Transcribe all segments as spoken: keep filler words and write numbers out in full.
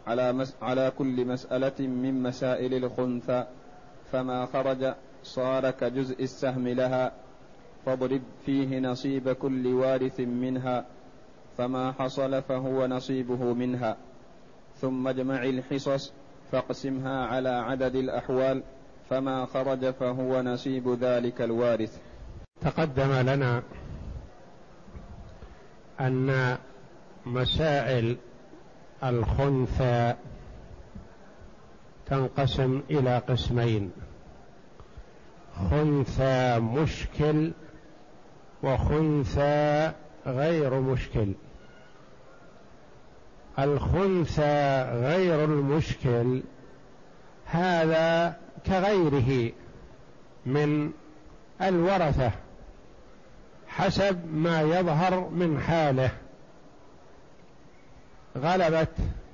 على, مس على كل مسألة من مسائل الخنثى، فما خرج صار كجزء السهم لها، فاضرب فيه نصيب كل وارث منها، فما حصل فهو نصيبه منها، ثم اجمع الحصص فاقسمها على عدد الأحوال، فما خرج فهو نصيب ذلك الوارث. تقدم لنا أن مسائل الخنثى تنقسم إلى قسمين: خنثى مشكل وخنثى غير مشكل. الخنثى غير المشكل هذا كغيره من الورثة حسب ما يظهر من حاله، غلبت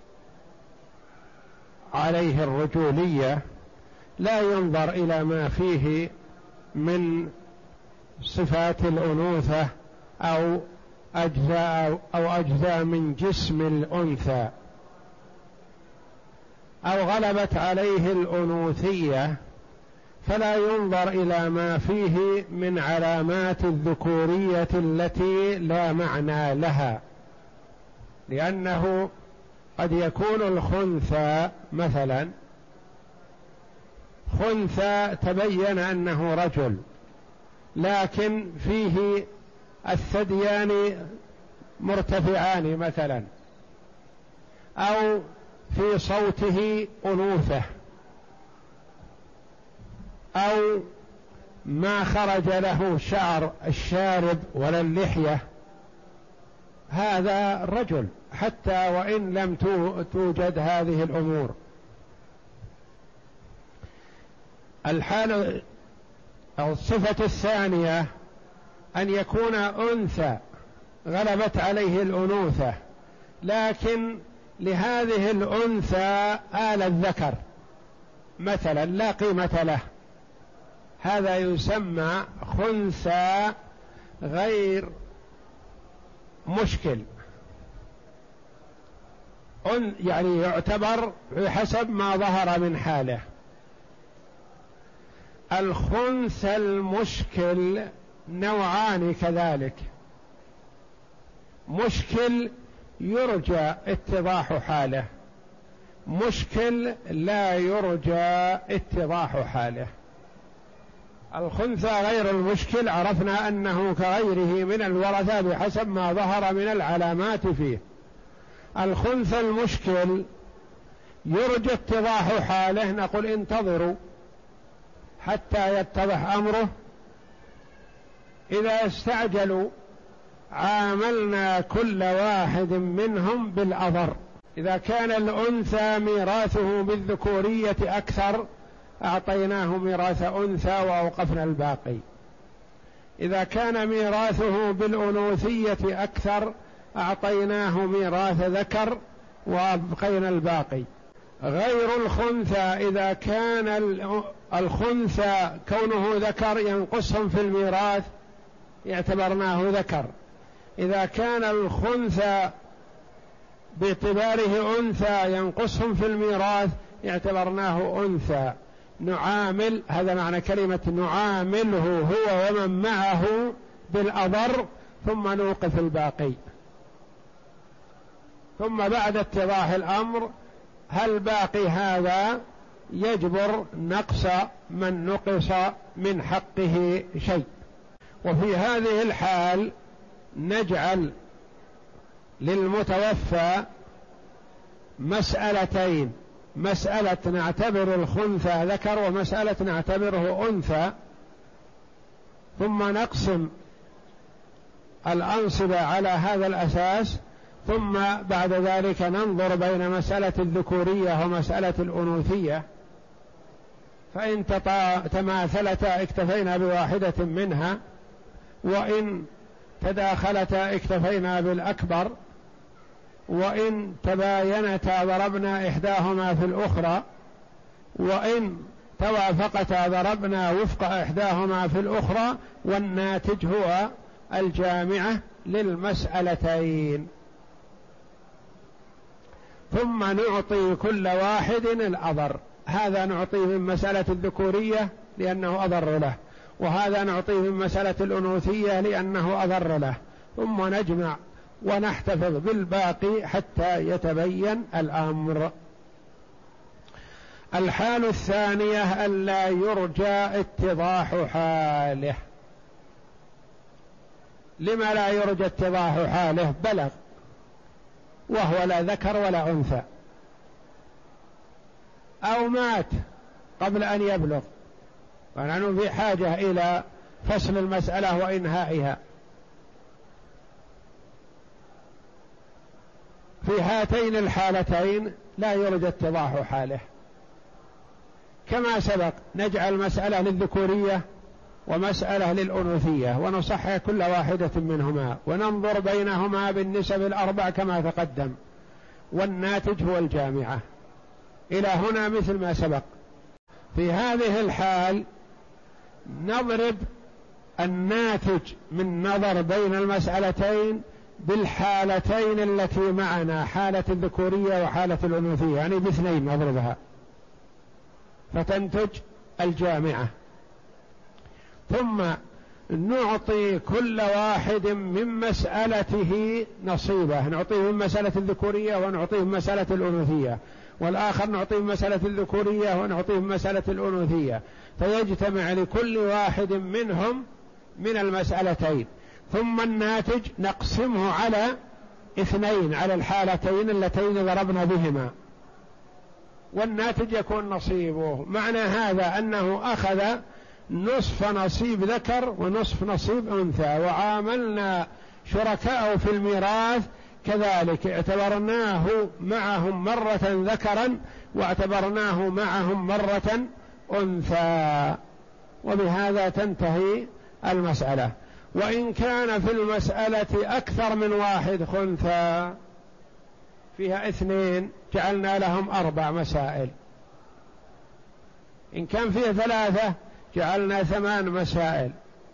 عليه الرجولية لا ينظر إلى ما فيه من صفات الأنوثة أو أجزاء أو أجزاء من جسم الأنثى، أو غلبت عليه الأنوثية فلا ينظر إلى ما فيه من علامات الذكورية التي لا معنى لها، لأنه قد يكون الخنثى مثلا خنثى تبين أنه رجل لكن فيه الثديان مرتفعان مثلا، أو في صوته أنوثة، أو ما خرج له شعر الشارب ولا اللحية، هذا رجل حتى وإن لم توجد هذه الأمور. الحالة أو الصفة الثانية أن يكون أنثى غلبت عليه الأنوثة لكن لهذه الأنثى آل الذكر مثلا لا قيمة له، هذا يسمى خنثى غير مشكل، يعني يعتبر بحسب ما ظهر من حاله. الخنثى المشكل نوعان كذلك: مشكل يرجى اتضاح حاله، مشكل لا يرجى اتضاح حاله. الخنثى غير المشكل عرفنا أنه كغيره من الورثة بحسب ما ظهر من العلامات فيه. الخنثى المشكل يرجى اتضاح حاله، نقول انتظروا حتى يتضح أمره، إذا استعجلوا عاملنا كل واحد منهم بالأضر. إذا كان الأنثى ميراثه بالذكورية أكثر أعطيناه ميراث أنثى وأوقفنا الباقي، إذا كان ميراثه بالأنوثية أكثر أعطيناه ميراث ذكر وأبقينا الباقي. غير الخنثى إذا كان الخنثى كونه ذكر ينقصهم في الميراث اعتبرناه ذكر، إذا كان الخنثى باعتباره أنثى ينقصهم في الميراث اعتبرناه أنثى. نعامل، هذا معنى كلمة نعامله هو ومن معه بالأضر ثم نوقف الباقي. ثم بعد اتضاح الأمر هل باقي هذا يجبر نقص من نقص من حقه شيء. وفي هذه الحال نجعل للمتوفى مسألتين: مسألة نعتبر الخنثى ذكر ومسألة نعتبره أنثى، ثم نقسم الأنصبة على هذا الأساس، ثم بعد ذلك ننظر بين مسألة الذكورية ومسألة الأنوثية، فإن تماثلتا اكتفينا بواحدة منها، وإن تداخلتا اكتفينا بالأكبر، وإن تباينتا ضربنا إحداهما في الأخرى، وإن توافقتا ضربنا وفق إحداهما في الأخرى، والناتج هو الجامعة للمسألتين. ثم نعطي كل واحد الأضر. هذا نعطيه من مسألة الذكورية لأنه أضر له، وهذا نعطيه من مسألة الأنوثية لأنه أضر له، ثم نجمع ونحتفظ بالباقي حتى يتبين الأمر. الحال الثانية ألا يرجى اتضاح حاله. لما لا يرجى اتضاح حاله؟ بلغ وهو لا ذكر ولا أنثى، أو مات قبل أن يبلغ، ونحن في حاجة إلى فصل المسألة وإنهائها. في هاتين الحالتين لا يرجى اتضاح حاله. كما سبق نجعل مسألة للذكورية ومسألة للأنوثية، ونصحح كل واحدة منهما وننظر بينهما بالنسب الأربع كما تقدم، والناتج هو الجامعة. إلى هنا مثل ما سبق. في هذه الحال نضرب الناتج من نظر بين المسألتين بالحالتين التي معنا، حالة الذكورية وحالة الأنوثية، يعني باثنين نضربها فتنتج الجامعة. ثم نعطي كل واحد من مسألته نصيبه، نعطيه من مسألة الذكورية ونعطيه من مسألة الأنوثية، والآخر نعطيه من مسألة الذكورية ونعطيه من مسألة الأنوثية، فيجتمع لكل واحد منهم من المسألتين. ثم الناتج نقسمه على اثنين، على الحالتين اللتين ضربنا بهما، والناتج يكون نصيبه. معنى هذا أنه أخذ نصف نصيب ذكر ونصف نصيب أنثى، وعاملنا شركاء في الميراث كذلك، اعتبرناه معهم مرة ذكرا واعتبرناه معهم مرة أنثى، وبهذا تنتهي المسألة. وإن كان في المسألة أكثر من واحد خنثى، فيها اثنين، جعلنا لهم أربع مسائل. إن كان فيه ثلاثة جعلنا ثمان مسائل.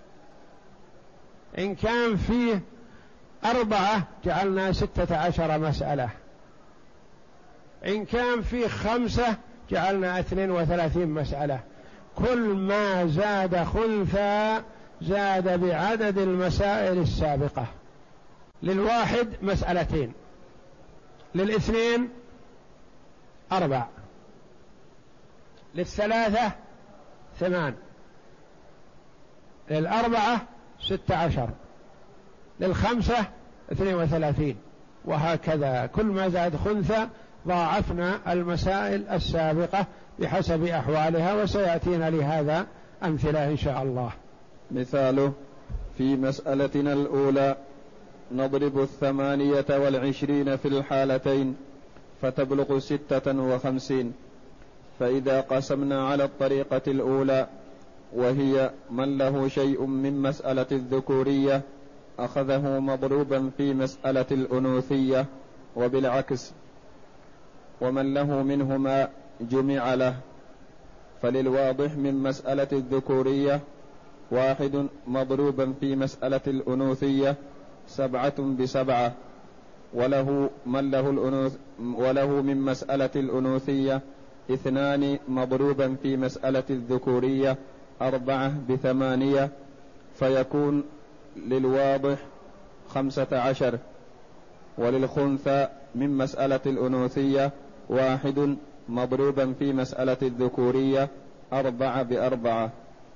إن كان فيه أربعة جعلنا ستة عشر مسألة. إن كان فيه خمسة جعلنا اثنين وثلاثين مسألة. كل ما زاد خنثى زاد بعدد المسائل السابقة. للواحد مسألتين، للاثنين أربع، للثلاثة ثمان، للأربعة ستة عشر، للخمسة اثنين وثلاثين، وهكذا. كل ما زاد خنثى ضاعفنا المسائل السابقة بحسب أحوالها، وسيأتينا لهذا أمثلة إن شاء الله. مثاله: في مسألتنا الأولى نضرب الثمانية والعشرين في الحالتين فتبلغ ستة وخمسين. فإذا قسمنا على الطريقة الأولى وهي من له شيء من مسألة الذكورية أخذه مضروبا في مسألة الأنوثية، وبالعكس، ومن له منهما جمع له. فللواضح من مسألة الذكورية واحد مضروبا في مسألة الأنوثية سبعة بسبعة، وله من له الأنوث وله من مسألة الأنوثية اثنان مضروبا في مسألة الذكورية أربعة بثمانية، فيكون للواضح خمسة عشر. وللخنثى من مسألة الأنوثية واحد مضروبا في مسألة الذكورية أربعة بأربعة،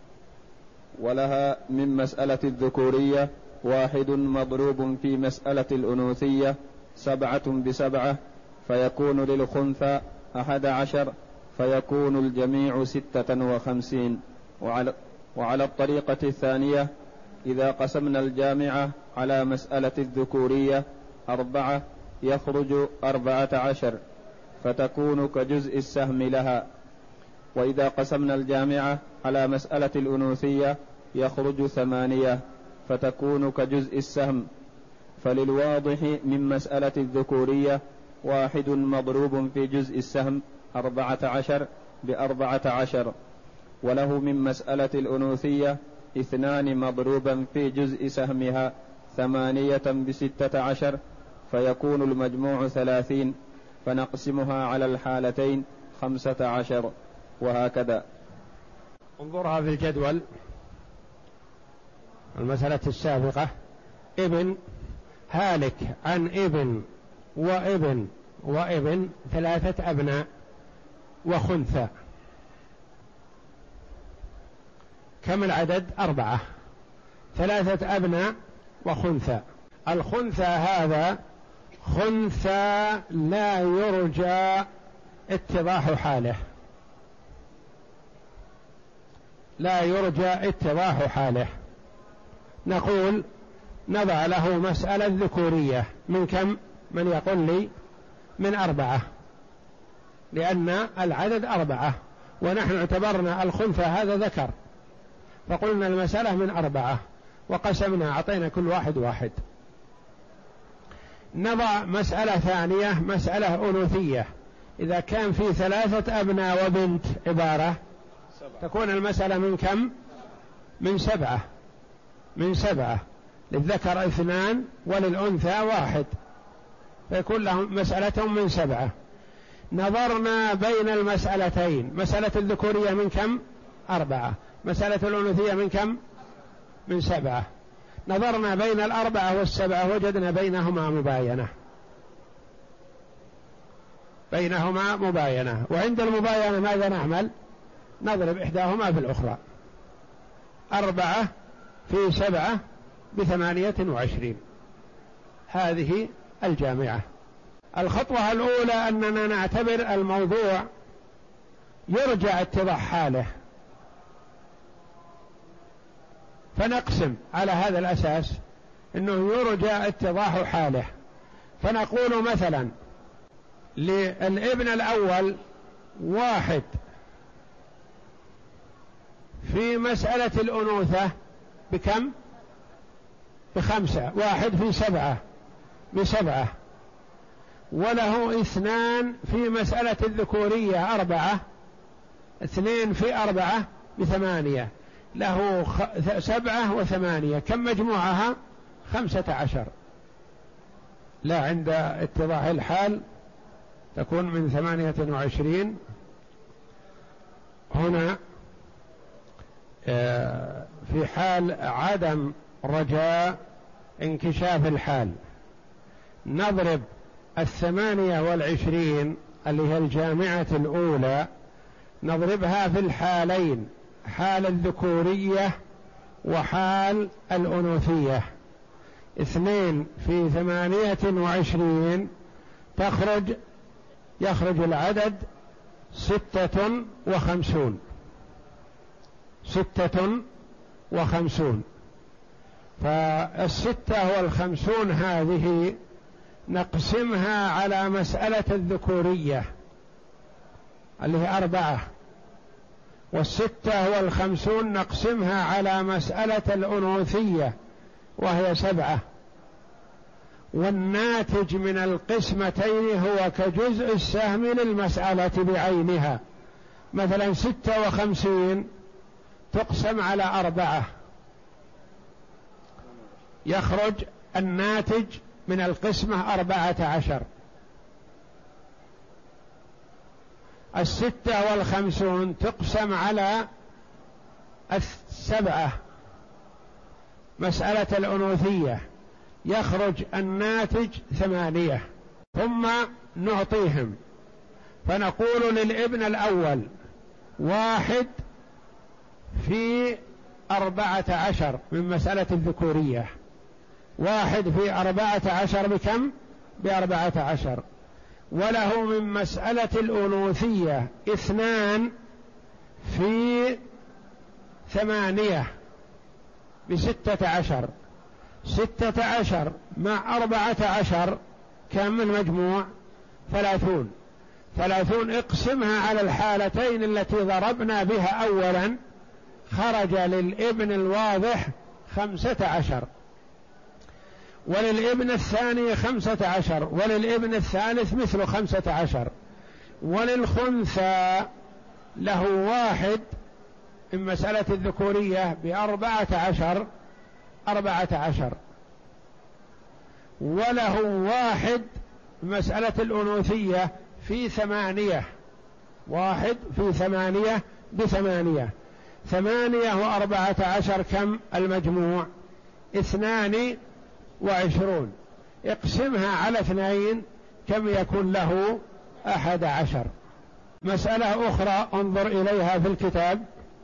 ولها من مسألة الذكورية واحد مضروب في مسألة الأنوثية سبعة بسبعة، فيكون للخنثى أحد عشر، فيكون الجميع ستة وخمسين. وعلى, وعلى الطريقة الثانية إذا قسمنا الجامعة على مسألة الذكورية أربعة يخرج أربعة عشر، فتكون كجزء السهم لها. وإذا قسمنا الجامعة على مسألة الأنوثية يخرج ثمانية، فتكون كجزء السهم. فللواضح من مسألة الذكورية واحد مضروب في جزء السهم أربعة عشر بأربعة عشر، وله من مسألة الأنوثية اثنان مضروبا في جزء سهمها ثمانية بستة عشر، فيكون المجموع ثلاثين. فنقسمها على الحالتين خمسة عشر، وهكذا. انظرها في الجدول المسألة السابقة. ابن هالك عن ابن وابن وابن ثلاثة أبناء وخنثى، كم العدد؟ أربعة. ثلاثة أبناء وخنثى. الخنثى هذا خنثى لا يرجى اتضاح حاله، لا يرجى اتضاح حاله. نقول نضع له مسألة ذكورية من كم؟ من يقول لي؟ من أربعة، لأن العدد أربعة ونحن اعتبرنا الخنثى هذا ذكر، فقلنا المسألة من أربعة وقسمنا أعطينا كل واحد واحد. نضع مسألة ثانية، مسألة أنوثية. إذا كان في ثلاثة أبناء وبنت عبارة تكون المسألة من كم؟ من سبعة. من سبعة، للذكر اثنان وللأنثى واحد، فيكون لهم مسألتهم من سبعة. نظرنا بين المسألتين، مسألة الذكورية من كم؟ أربعة، مسألة الأنوثية من كم؟ من سبعة. نظرنا بين الأربعة والسبعة وجدنا بينهما مباينة، بينهما مباينة. وعند المباينة ماذا نعمل؟ نضرب إحداهما في الأخرى. أربعة في سبعة بثمانية وعشرين، هذه الجامعة. الخطوة الأولى أننا نعتبر الموضوع يرجى اتضاح حاله، فنقسم على هذا الأساس أنه يرجى اتضاح حاله. فنقول مثلا للابن الأول واحد في مسألة الأنوثة بكم؟ بخمسة. واحد في سبعة بسبعة. وله اثنان في مسألة الذكورية أربعة، اثنين في أربعة بثمانية، له سبعة وثمانية، كم مجموعها؟ خمسة عشر. لا، عند اتضاح الحال تكون من ثمانية وعشرين. هنا في حال عدم رجاء انكشاف الحال نضرب الثمانية والعشرين اللي هي الجامعة الأولى، نضربها في الحالين، حال الذكورية وحال الأنوثية. اثنين في ثمانية وعشرين تخرج يخرج العدد ستة وخمسون. ستة وخمسون. فالستة والخمسون هذه نقسمها على مسألة الذكورية اللي هي أربعة، والستة والخمسون نقسمها على مسألة الأنوثية وهي سبعة. والناتج من القسمتين هو كجزء السهم للمسألة بعينها. مثلا ستة وخمسين تقسم على أربعة، يخرج الناتج من القسمة أربعة عشر. الستة والخمسون تقسم على السبعة، مسألة الأنوثية، يخرج الناتج ثمانية. ثم نعطيهم، فنقول للابن الأول واحد في أربعة عشر من مسألة الذكورية. واحد في أربعة عشر بكم؟ بأربعة عشر. وله من مسألة الأنوثية اثنان في ثمانية بستة عشر. ستة عشر مع أربعة عشر كم المجموع؟ ثلاثون. ثلاثون اقسمها على الحالتين التي ضربنا بها أولا، خرج للابن الواضح خمسة عشر، وللابن الثاني خمسة عشر، وللابن الثالث مثل خمسة عشر. وللخنثى له واحد من مسألة الذكورية بأربعة عشر، أربعة عشر. وله واحد مسألة الأنوثية في ثمانية، واحد في ثمانية بثمانية، ثمانية وأربعة عشر كم المجموع؟ اثنان وعشرون، اقسمها على اثنين كم يكون له؟ أحد عشر. مسألة أخرى انظر إليها في الكتاب،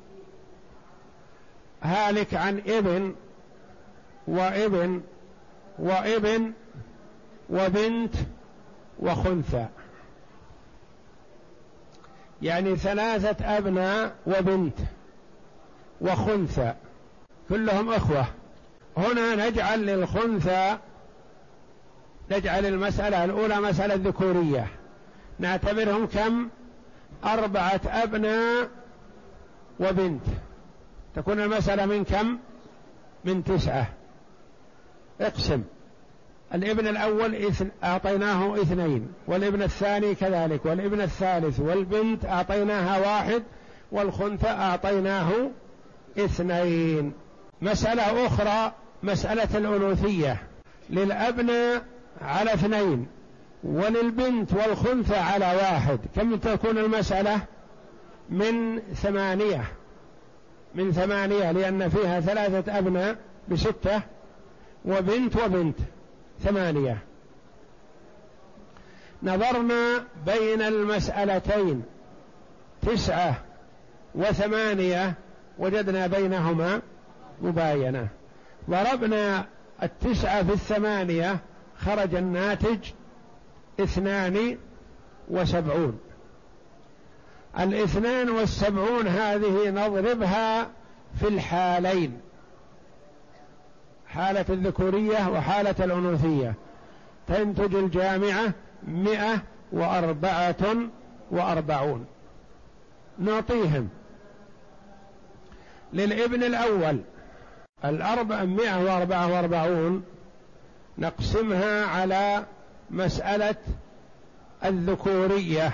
هالك عن ابن وابن وابن وبنت وخنثى، يعني ثلاثة أبناء وبنت وخنثى كلهم إخوة. هنا نجعل للخنثى، نجعل المسألة الأولى مسألة ذكورية، نعتبرهم كم؟ أربعة أبناء وبنت، تكون المسألة من كم؟ من تسعة. اقسم، الابن الأول أعطيناه اثنين، والابن الثاني كذلك، والابن الثالث، والبنت أعطيناها واحد، والخنثى أعطيناه اثنين. مسألة أخرى مسألة الأنوثية، للأبناء على اثنين، وللبنت والخنثى على واحد، كم تكون المسألة؟ من ثمانية، من ثمانية، لأن فيها ثلاثة أبناء بستة، وبنت وبنت ثمانية. نظرنا بين المسألتين تسعة وثمانية، وجدنا بينهما مباينة، ضربنا التسعة في الثمانية خرج الناتج اثنان وسبعون. الاثنان والسبعون هذه نضربها في الحالين، حالة الذكورية وحالة الأنوثية، تنتج الجامعة مئة وأربعة وأربعون. نعطيهم للابن الأول الأربعمائة وأربعة وأربعون، نقسمها على مسألة الذكورية،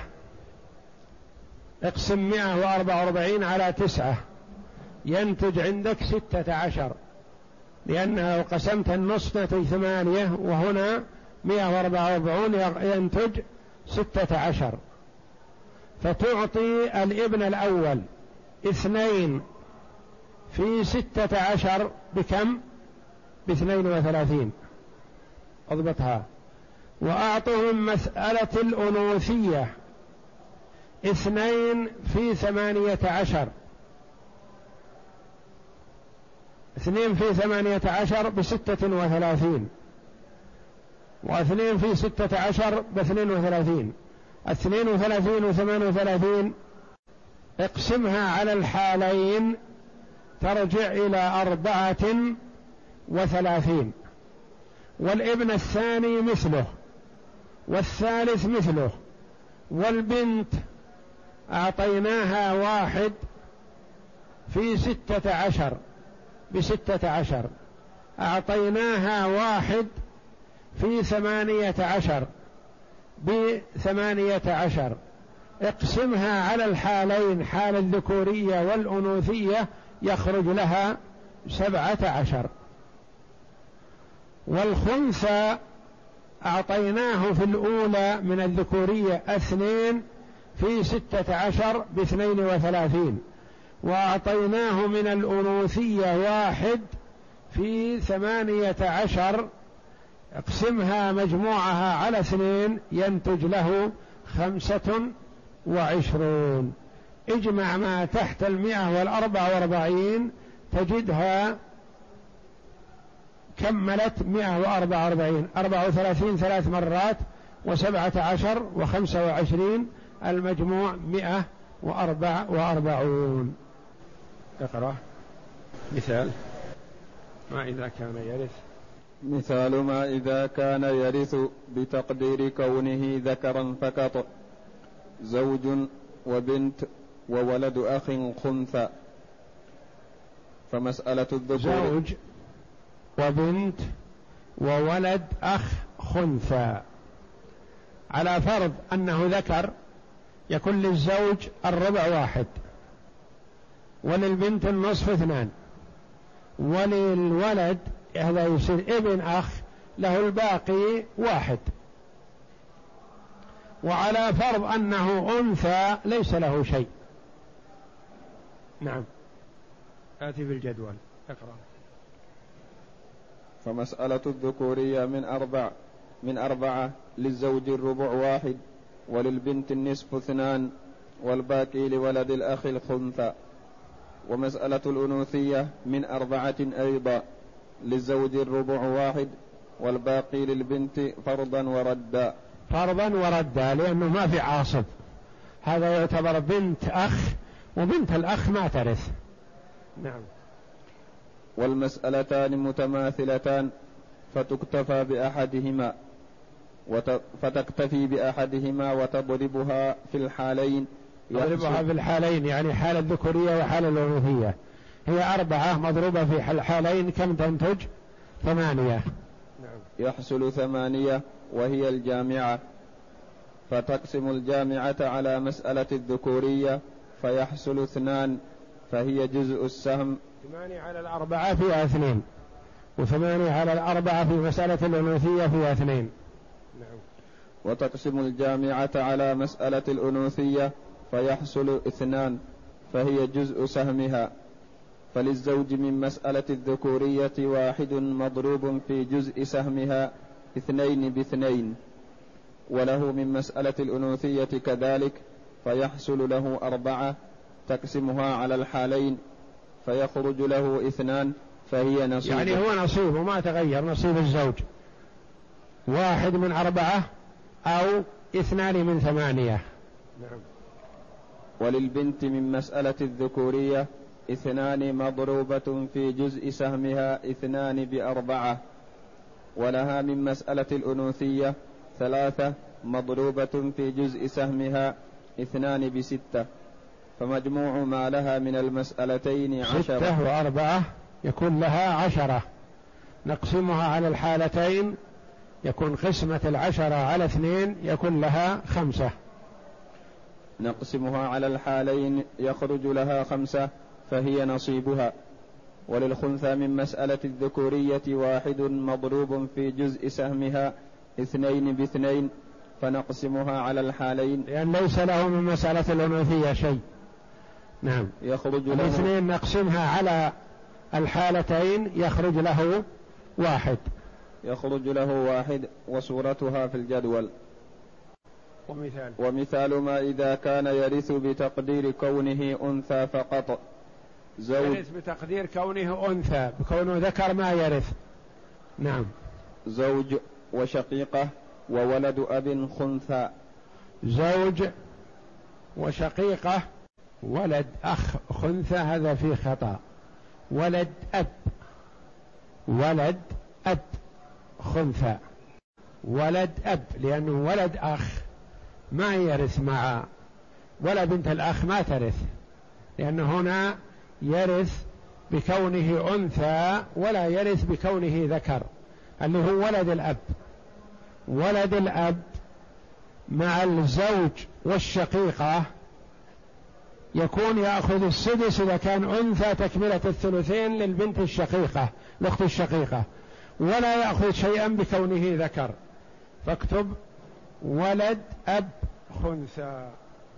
اقسم مئة وأربعة وأربعين على تسعة ينتج عندك ستة عشر، لأنه قسمت النصف نتج ثمانية، وهنا مئة وأربعة وأربعون ينتج ستة عشر، فتعطي الابن الأول اثنين في ستة عشر بكم؟ باثنين وثلاثين، اضبطها. وأعطهم مسألة الأنوثية اثنين في ثمانية عشر، اثنين في ثمانية عشر بستة وثلاثين، واثنين في ستة عشر باثنين وثلاثين، اثنين وثلاثين وثمان وثلاثين اقسمها على الحالين ترجع إلى أربعة وثلاثين، والابن الثاني مثله، والثالث مثله، والبنت أعطيناها واحد في ستة عشر بستة عشر، أعطيناها واحد في ثمانية عشر بثمانية عشر، اقسمها على الحالين حال الذكورية والأنوثية يخرج لها سبعة عشر. والخنثى أعطيناه في الأولى من الذكورية اثنين في ستة عشر باثنين وثلاثين، وأعطيناه من الأنوثية واحد في ثمانية عشر، اقسمها مجموعها على اثنين ينتج له خمسة وعشرون. اجمع ما تحت المئة والأربعة واربعين تجدها كملت مئة وأربعة واربعين، أربعة وثلاثين ثلاث مرات، وسبعة عشر وخمسة وعشرين، المجموع مئة وأربعة وأربعون. اقرأ مثال ما إذا كان يرث. مثال ما إذا كان يرث بتقدير كونه ذكرا فقط، زوج وبنت وولد أخ خنثى. فمسألة الذكور زوج وبنت وولد أخ خنثى، على فرض أنه ذكر يكون للزوج الربع واحد، وللبنت النصف اثنان، وللولد هذا يصير ابن أخ له الباقي واحد. وعلى فرض أنه أنثى ليس له شيء. نعم. آتي بالجدول اقرأ. فمسألة الذكورية من أربع من أربعة للزوج الربع واحد، وللبنت النصف اثنان، والباقي لولد الأخ الخنثى. ومسألة الأنوثية من أربعة أيضا، للزوج الربع واحد، والباقي للبنت فرضا وردا. فرضا وردا لأنه ما في عاصب، هذا يعتبر بنت أخ، وبنت الأخ ما ترث. نعم. والمسألتان متماثلتان فتكتفى بأحدهما وت... فتكتفي بأحدهما وتضربها في الحالين. تضربها في الحالين يعني حال الذكورية وحال الأنوثية، هي أربعة مضروبة في الحالين كم تنتج؟ ثمانية. نعم. يحصل ثمانية وهي الجامعة، فتقسم الجامعة على مسألة الذكورية فيحصل اثنان، فهي جزء السهم. ثمانية على الأربعة فيها اثنين، وثمانية على الأربعة في مسألة الأنوثية فيها اثنين. نعم. وتقسم الجامعة على مسألة الأنوثية فيحصل اثنان، فهي جزء سهمها. فللزوج من مسألة الذكورية واحد مضروب في جزء سهمها اثنين باثنين، وله من مسألة الأنوثية كذلك، فيحصل له أربعة تقسمها على الحالين فيخرج له اثنان، فهي نصيب. يعني هو نصيبه ما تغير، نصيب الزوج واحد من أربعة أو اثنان من ثمانية. نعم. وللبنت من مسألة الذكورية اثنان مضروبة في جزء سهمها اثنان بأربعة، ولها من مسألة الأنوثية ثلاثة مضروبة في جزء سهمها اثنان بستة، فمجموع ما لها من المسألتين عشرة. ستة وأربعة يكون لها عشرة، نقسمها على الحالتين يكون قسمة العشرة على اثنين يكون لها خمسة. نقسمها على الحالين يخرج لها خمسة، فهي نصيبها. وللخنثى من مسألة الذكورية واحد مضروب في جزء سهمها اثنين باثنين، فنقسمها على الحالين لأن ليس له من مسألة الأنوثية شيء. نعم. يخرج له الاثنين نقسمها على الحالتين يخرج له واحد. يخرج له واحد، وصورتها في الجدول. ومثال ومثال ما إذا كان يرث بتقدير كونه أنثى فقط. زوج يرث بتقدير كونه أنثى، بكونه ذكر ما يرث. نعم. زوج وشقيقة وولد أب خنثى. زوج وشقيقة ولد أخ خنثى، هذا فيه خطأ. ولد أب، ولد أب خنثى، ولد أب، لأنه ولد أخ ما يرث مع ولا بنت الأخ ما ترث، لأنه هنا يرث بكونه أنثى ولا يرث بكونه ذكر، اللي هو ولد الأب. ولد الأب مع الزوج والشقيقة يكون يأخذ السدس إذا كان أنثى تكملة الثلثين للبنت الشقيقة الأخت الشقيقة، ولا يأخذ شيئا بكونه ذكر. فاكتب ولد أب خنثى.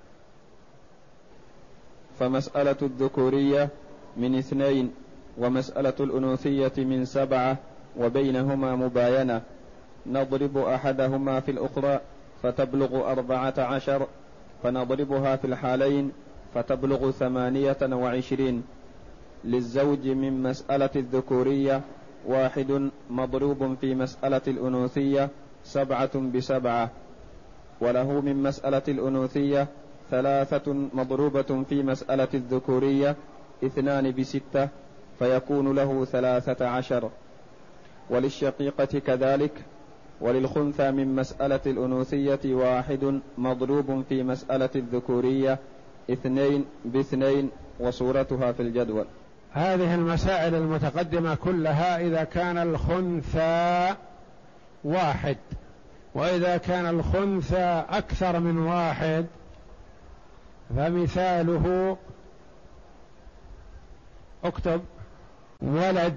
فمسألة الذكورية من اثنين، ومسألة الأنوثية من سبعة، وبينهما مباينة. نضرب أحدهما في الأخرى فتبلغ أربعة عشر، فنضربها في الحالين فتبلغ ثمانية وعشرين. للزوج من مسألة الذكورية واحد مضروب في مسألة الأنوثية سبعة بسبعة، وله من مسألة الأنوثية ثلاثة مضروبة في مسألة الذكورية اثنان بستة، فيكون له ثلاثة عشر. وللشقيقة كذلك. وللخنثى من مسألة الأنوثية واحد مضروب في مسألة الذكورية اثنين باثنين، وصورتها في الجدول. هذه المسائل المتقدمة كلها إذا كان الخنثى واحد، وإذا كان الخنثى أكثر من واحد فمثاله اكتب ولد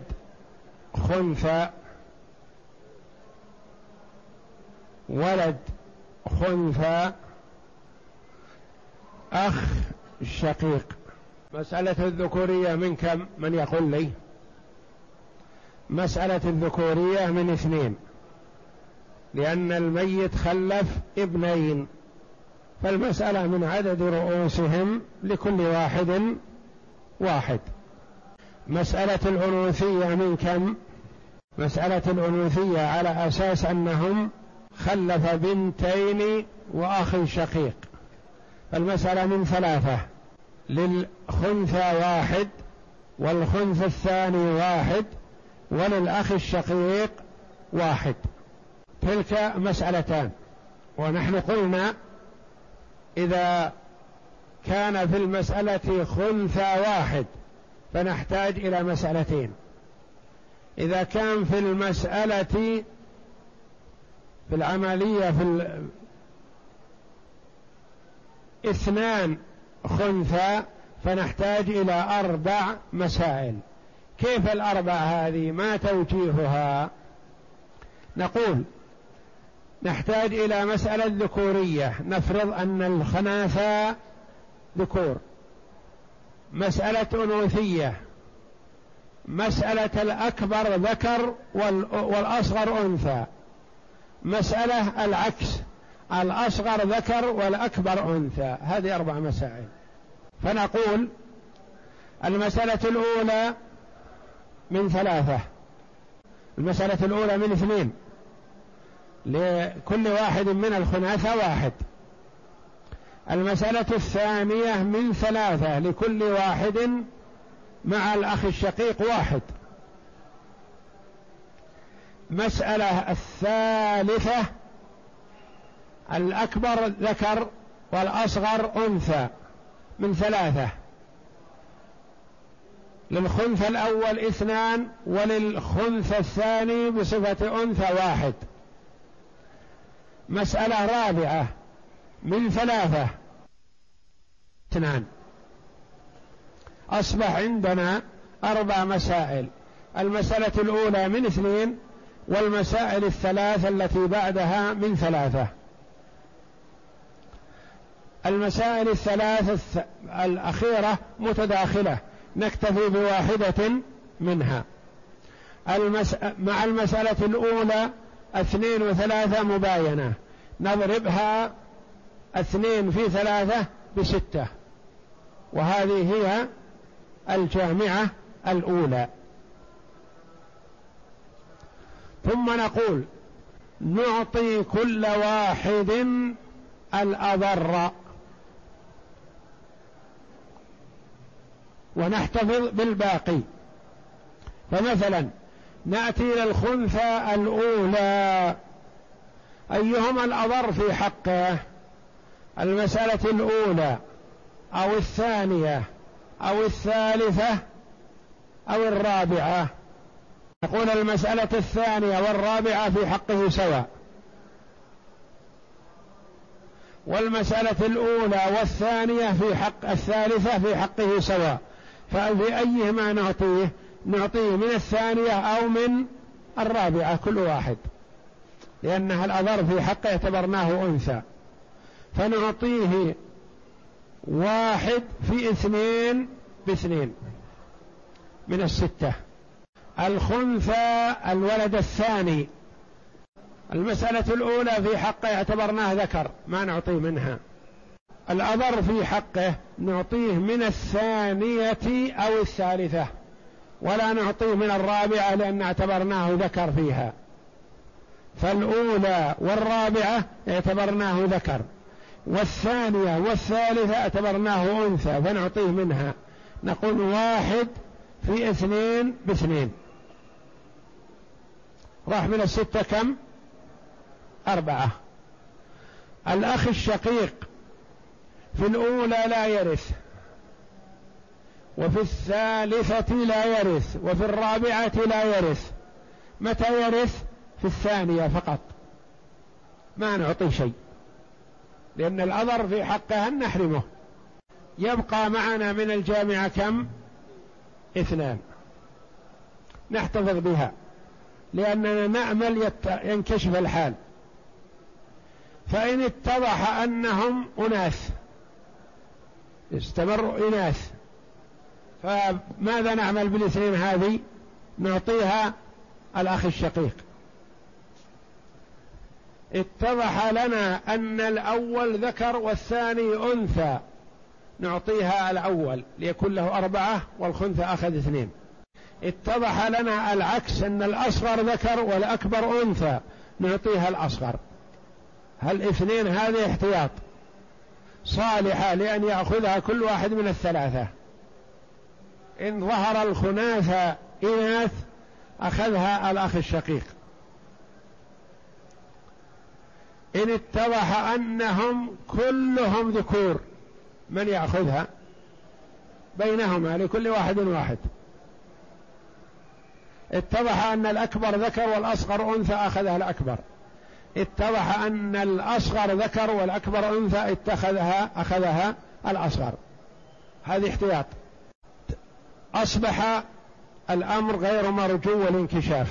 خنثى ولد خنثى أخ شقيق. مسألة الذكورية من كم؟ من يقول لي؟ مسألة الذكورية من اثنين، لأن الميت خلف ابنين، فالمسألة من عدد رؤوسهم لكل واحد واحد. مسألة الأنوثية من كم؟ مسألة الأنوثية على أساس أنهم خلف بنتين وأخ شقيق، فالمسألة من ثلاثة، للخنثى واحد والخنثى الثاني واحد وللأخ الشقيق واحد. تلك مسألتان. ونحن قلنا إذا كان في المسألة خنثى واحد فنحتاج إلى مسألتين، إذا كان في المسألة في العملية في اثنان خنثى فنحتاج إلى أربع مسائل. كيف الأربع هذه؟ ما توجيهها؟ نقول نحتاج إلى مسألة ذكورية، نفرض أن الخناثى ذكور، مسألة أنوثية، مسألة الأكبر ذكر والأصغر أنثى، مسألة العكس، الأصغر ذكر والأكبر أنثى. هذه أربع مسائل. فنقول المسألة الأولى من ثلاثة، المسألة الأولى من اثنين، لكل واحد من الخناثة واحد. المسألة الثانية من ثلاثة، لكل واحد مع الأخ الشقيق واحد. مسألة الثالثة الأكبر ذكر والأصغر أنثى من ثلاثة، للخنثى الأول اثنان وللخنثى الثاني بصفة أنثى واحد. مسألة رابعة من ثلاثة اثنان. أصبح عندنا أربع مسائل، المسألة الأولى من اثنين، والمسائل الثلاثة التي بعدها من ثلاثة. المسائل الثلاثة الأخيرة متداخلة، نكتفي بواحدة منها. المس... مع المسألة الأولى اثنين وثلاثة مباينة، نضربها اثنين في ثلاثة بستة، وهذه هي الجامعة الأولى. ثم نقول نعطي كل واحد الأضر ونحتفظ بالباقي. فمثلا نأتي إلى الخنثى الأولى، أيهما الأضر في حقه؟ المسألة الأولى أو الثانية أو الثالثة أو الرابعة؟ نقول المسألة الثانية والرابعة في حقه سواء، والمسألة الأولى والثانية في حق الثالثة في حقه سواء. ففي أيهما نعطيه؟ نعطيه من الثانية أو من الرابعة كل واحد، لأنها الأضر في حقه اعتبرناه أنثى، فنعطيه واحد في اثنين باثنين من الستة. الخنثى الولد الثاني، المسألة الأولى في حقه اعتبرناه ذكر ما نعطيه منها، الأضر في حقه نعطيه من الثانية أو الثالثة، ولا نعطيه من الرابعة لأن اعتبرناه ذكر فيها. فالأولى والرابعة اعتبرناه ذكر، والثانية والثالثة اعتبرناه أنثى فنعطيه منها. نقول واحد في اثنين باثنين، راح من الستة كم؟ أربعة. الأخ الشقيق في الأولى لا يرث، وفي الثالثة لا يرث، وفي الرابعة لا يرث. متى يرث؟ في الثانية فقط، ما نعطي شيء لأن الأضر في حقه أن نحرمه. يبقى معنا من الجامعة كم؟ اثنان، نحتفظ بها لأننا نأمل ينكشف الحال. فإن اتضح أنهم أناث استمروا إناث، فماذا نعمل بالاثنين هذه؟ نعطيها الأخ الشقيق. اتضح لنا أن الأول ذكر والثاني أنثى، نعطيها الأول ليكون له أربعة والخنثى أخذ اثنين. اتضح لنا العكس أن الأصغر ذكر والأكبر أنثى، نعطيها الأصغر. هل اثنين هذه احتياط صالحة لأن يأخذها كل واحد من الثلاثة. إن ظهر الخناثة إناث أخذها الأخ الشقيق. إن اتضح أنهم كلهم ذكور من يأخذها؟ بينهما لكل واحد واحد. اتضح أن الأكبر ذكر والأصغر أنثى أخذها الأكبر. اتضح أن الأصغر ذكر والأكبر أنثى اتخذها أخذها الأصغر. هذه احتياط. أصبح الأمر غير مرجو الانكشاف.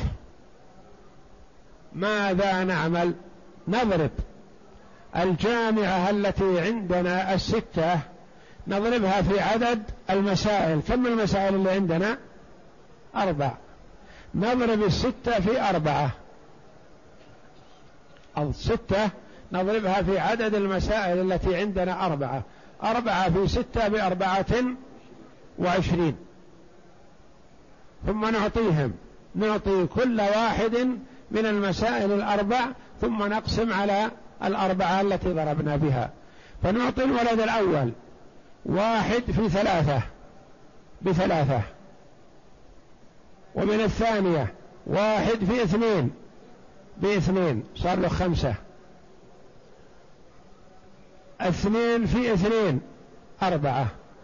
ماذا نعمل؟ نضرب الجامعة التي عندنا الستة، نضربها في عدد المسائل. كم المسائل اللي عندنا؟ أربع. نضرب الستة في أربعة، أو ستة نضربها في عدد المسائل التي عندنا أربعة. أربعة في ستة بأربعة وعشرين. ثم نعطيهم، نعطي كل واحد من المسائل الأربع ثم نقسم على الأربعة التي ضربنا بها. فنعطي الولد الأول واحد في ثلاثة بثلاثة، ومن الثانية واحد في اثنين باثنين صار له خمسة. اثنين في اثنين أربعة.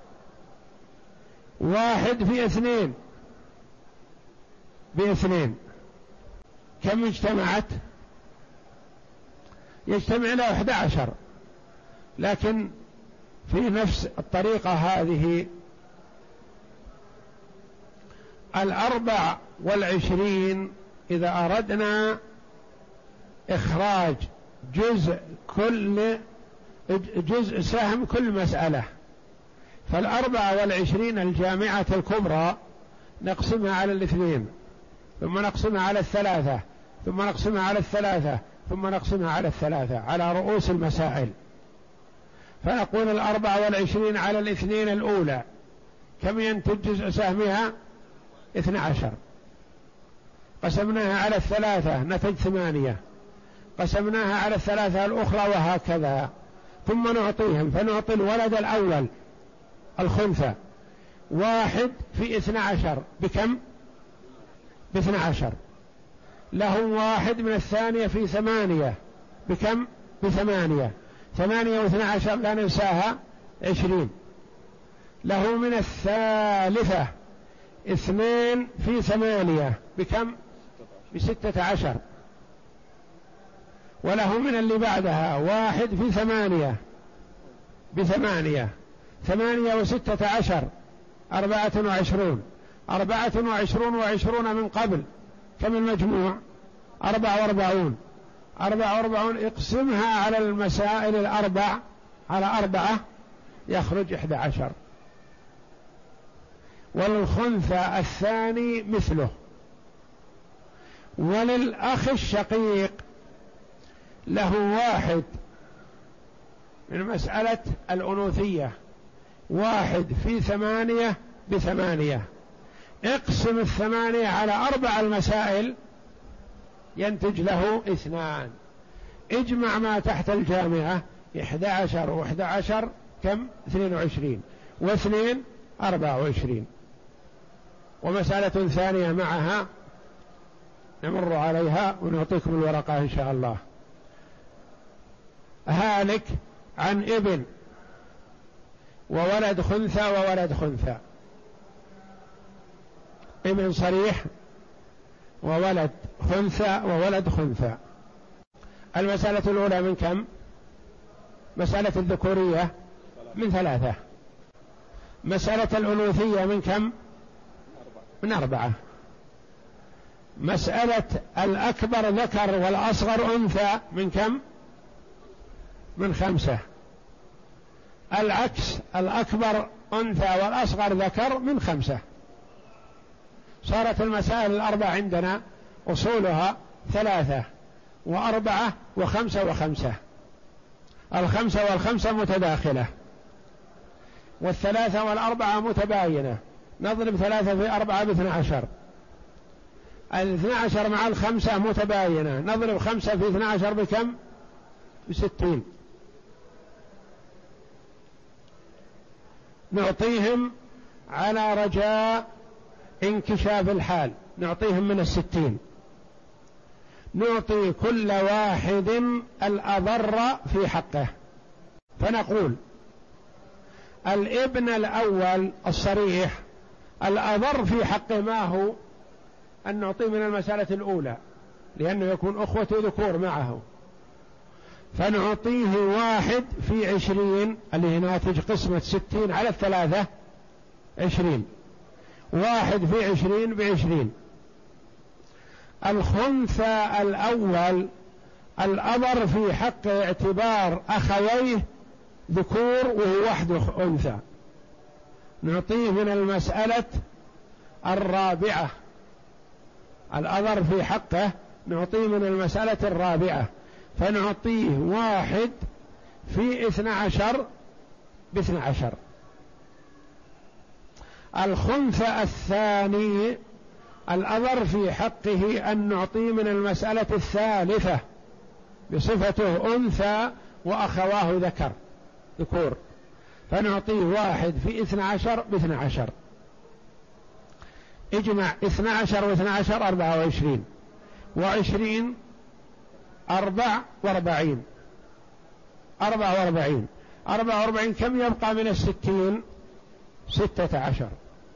واحد في اثنين باثنين كم اجتمعت؟ يجتمع له أحد عشر. لكن في نفس الطريقة هذه الأربع والعشرين إذا أردنا إخراج جزء كل جزء سهم كل مسألة، فالأربعة والعشرين الجامعة الكبرى نقسمها على الاثنين، ثم نقسمها على الثلاثة، ثم نقسمها على الثلاثة، ثم نقسمها على الثلاثة على رؤوس المسائل. فنقول الأربعة والعشرين على الاثنين الأولى كم ينتج جزء سهمها؟ اثنى عشر. قسمناها على الثلاثة نتج ثمانية. قسمناها على الثلاثة الأخرى وهكذا. ثم نعطيهم، فنعطي الولد الأول الخنثى واحد في اثنى عشر بكم؟ باثنى عشر. له واحد من الثانية في ثمانية بكم؟ بثمانية. ثمانية واثنى عشر لا ننساها عشرين. له من الثالثة اثنين في ثمانية بكم؟ بستة عشر. وله من اللي بعدها واحد في ثمانية بثمانية. ثمانية وستة عشر أربعة وعشرون. أربعة وعشرون وعشرون من قبل كم المجموع؟ أربعة وأربعون. أربعة وأربعون اقسمها على المسائل الأربع على أربعة يخرج إحدى عشر. وللخنثى الثاني مثله. وللأخ الشقيق له واحد من مسألة الأنوثية واحد في ثمانية بثمانية. اقسم الثمانية على أربع المسائل ينتج له اثنان. اجمع ما تحت الجامعة إحدى عشر وإحدى عشر كم؟ اثنين وعشرين. واثنين أربعة وعشرين. ومسألة ثانية معها نمر عليها ونعطيكم الورقة إن شاء الله. هالك عن ابن وولد خنثى وولد خنثى. ابن صريح وولد خنثى وولد خنثى. المسألة الأولى من كم؟ مسألة الذكورية من ثلاثة. مسألة الأنوثية من كم؟ من أربعة. مسألة الأكبر ذكر والأصغر أنثى من كم؟ من خمسة. العكس، الأكبر أنثى والأصغر ذكر من خمسة. صارت المسائل الأربع عندنا أصولها ثلاثة وأربعة وخمسة وخمسة. الخمسة والخمسة متداخلة، والثلاثة والأربعة متباينة. نضرب ثلاثة في أربعة باثنى عشر. الاثنى عشر مع الخمسة متباينة، نضرب خمسة في اثنى عشر بكم؟ بستين. نعطيهم على رجاء انكشاف الحال، نعطيهم من الستين. نعطي كل واحد الأضر في حقه، فنقول الابن الأول الصريح الأضر في حقه ما هو؟ أن نعطيه من المسألة الأولى، لأنه يكون أخوة ذكور معه، فنعطيه واحد في عشرين اللي هي ناتج قسمة ستين على الثلاثة عشرين. واحد في عشرين بعشرين. الخنثى الأول الأضر في حق اعتبار أخويه ذكور وهو وحده أنثى، نعطيه من المسألة الرابعة. الأضر في حقه نعطيه من المسألة الرابعة، فنعطيه واحد في اثنى عشر باثنى عشر. الخنثى الثاني الأضر في حقه أن نعطيه من المسألة الثالثة بصفته أنثى وأخواه ذكر ذكور، فنعطيه واحد في اثنى عشر باثنى عشر. اجمع اثنى عشر واثنى عشر أربعة وعشرين، وعشرين أربع وأربعين. أربعة وأربعين أربعة وأربعين كم يبقى من الستين؟ ستة عشر.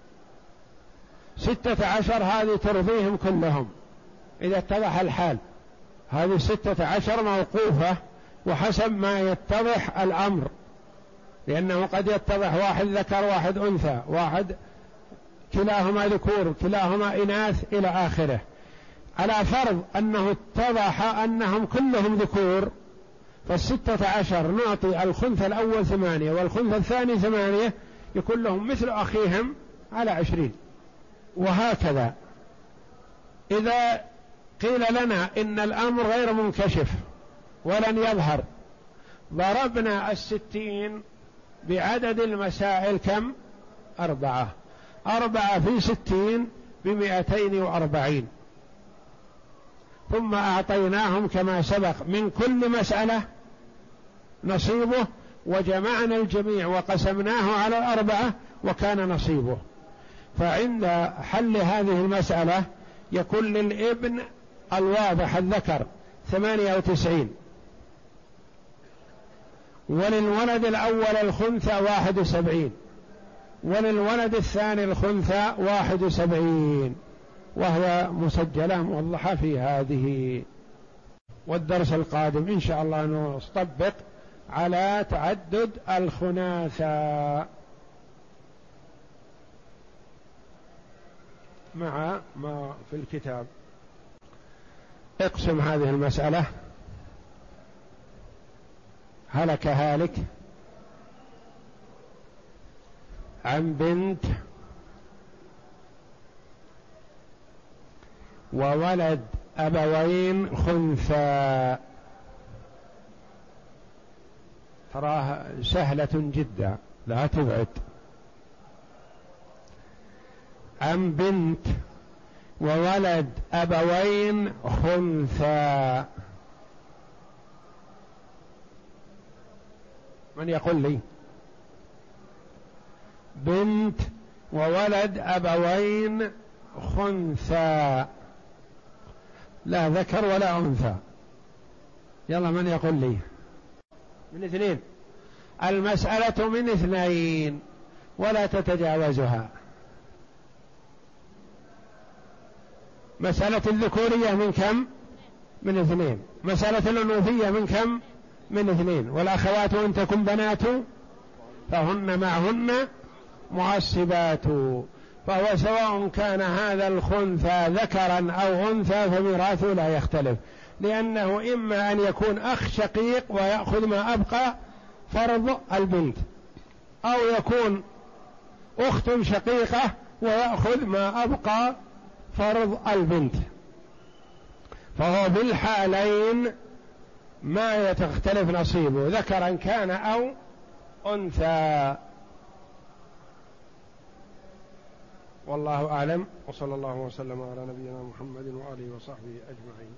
ستة عشر هذه ترضيهم كلهم إذا اتضح الحال. هذه ستة عشر موقوفة وحسب ما يتضح الأمر، لأنه قد يتضح واحد ذكر واحد أنثى، واحد كلاهما ذكور كلاهما إناث إلى آخره. على فرض أنه اتضح أنهم كلهم ذكور، فالستة عشر نعطي الخنثى الأول ثمانية والخنثى الثاني ثمانية، يكون لهم مثل أخيهم على عشرين. وهكذا إذا قيل لنا إن الأمر غير منكشف ولن يظهر، ضربنا الستين بعدد المسائل كم؟ أربعة. أربعة في ستين بمئتين وأربعين، ثم أعطيناهم كما سبق من كل مسألة نصيبه، وجمعنا الجميع وقسمناه على الأربعة وكان نصيبه. فعند حل هذه المسألة يكون للابن الواضح الذكر ثمانية وتسعين، وللولد الأول الخنثى واحد وسبعين، وللولد الثاني الخنثى واحد وسبعين، وهي مسجلة موضحة في هذه. والدرس القادم إن شاء الله نطبق على تعدد الخناثى مع ما في الكتاب. اقسم هذه المسألة. هلك هالك عن بنت وولد أبوين خنثى. تراها سهلة جدا لا تبعد. عن بنت وولد أبوين خنثى. من يقول لي؟ بنت وولد أبوين خنثى، لا ذكر ولا أنثى. يلا من يقول لي؟ من اثنين. المسألة من اثنين ولا تتجاوزها. مسألة الذكورية من كم؟ من اثنين. مسألة الأنوثية من كم؟ من اثنين. والأخوات إن تكن بنات فهن معهن معصبات، فهو سواء كان هذا الخنثى ذكرا أو أنثى فميراثه لا يختلف. لأنه إما أن يكون أخ شقيق ويأخذ ما أبقى فرض البنت، أو يكون أخت شقيقة ويأخذ ما أبقى فرض البنت، فهو بالحالين ما يتختلف نصيبه ذكرا كان أو أنثى. والله أعلم، وصلى الله وسلم على نبينا محمد وآله وصحبه أجمعين.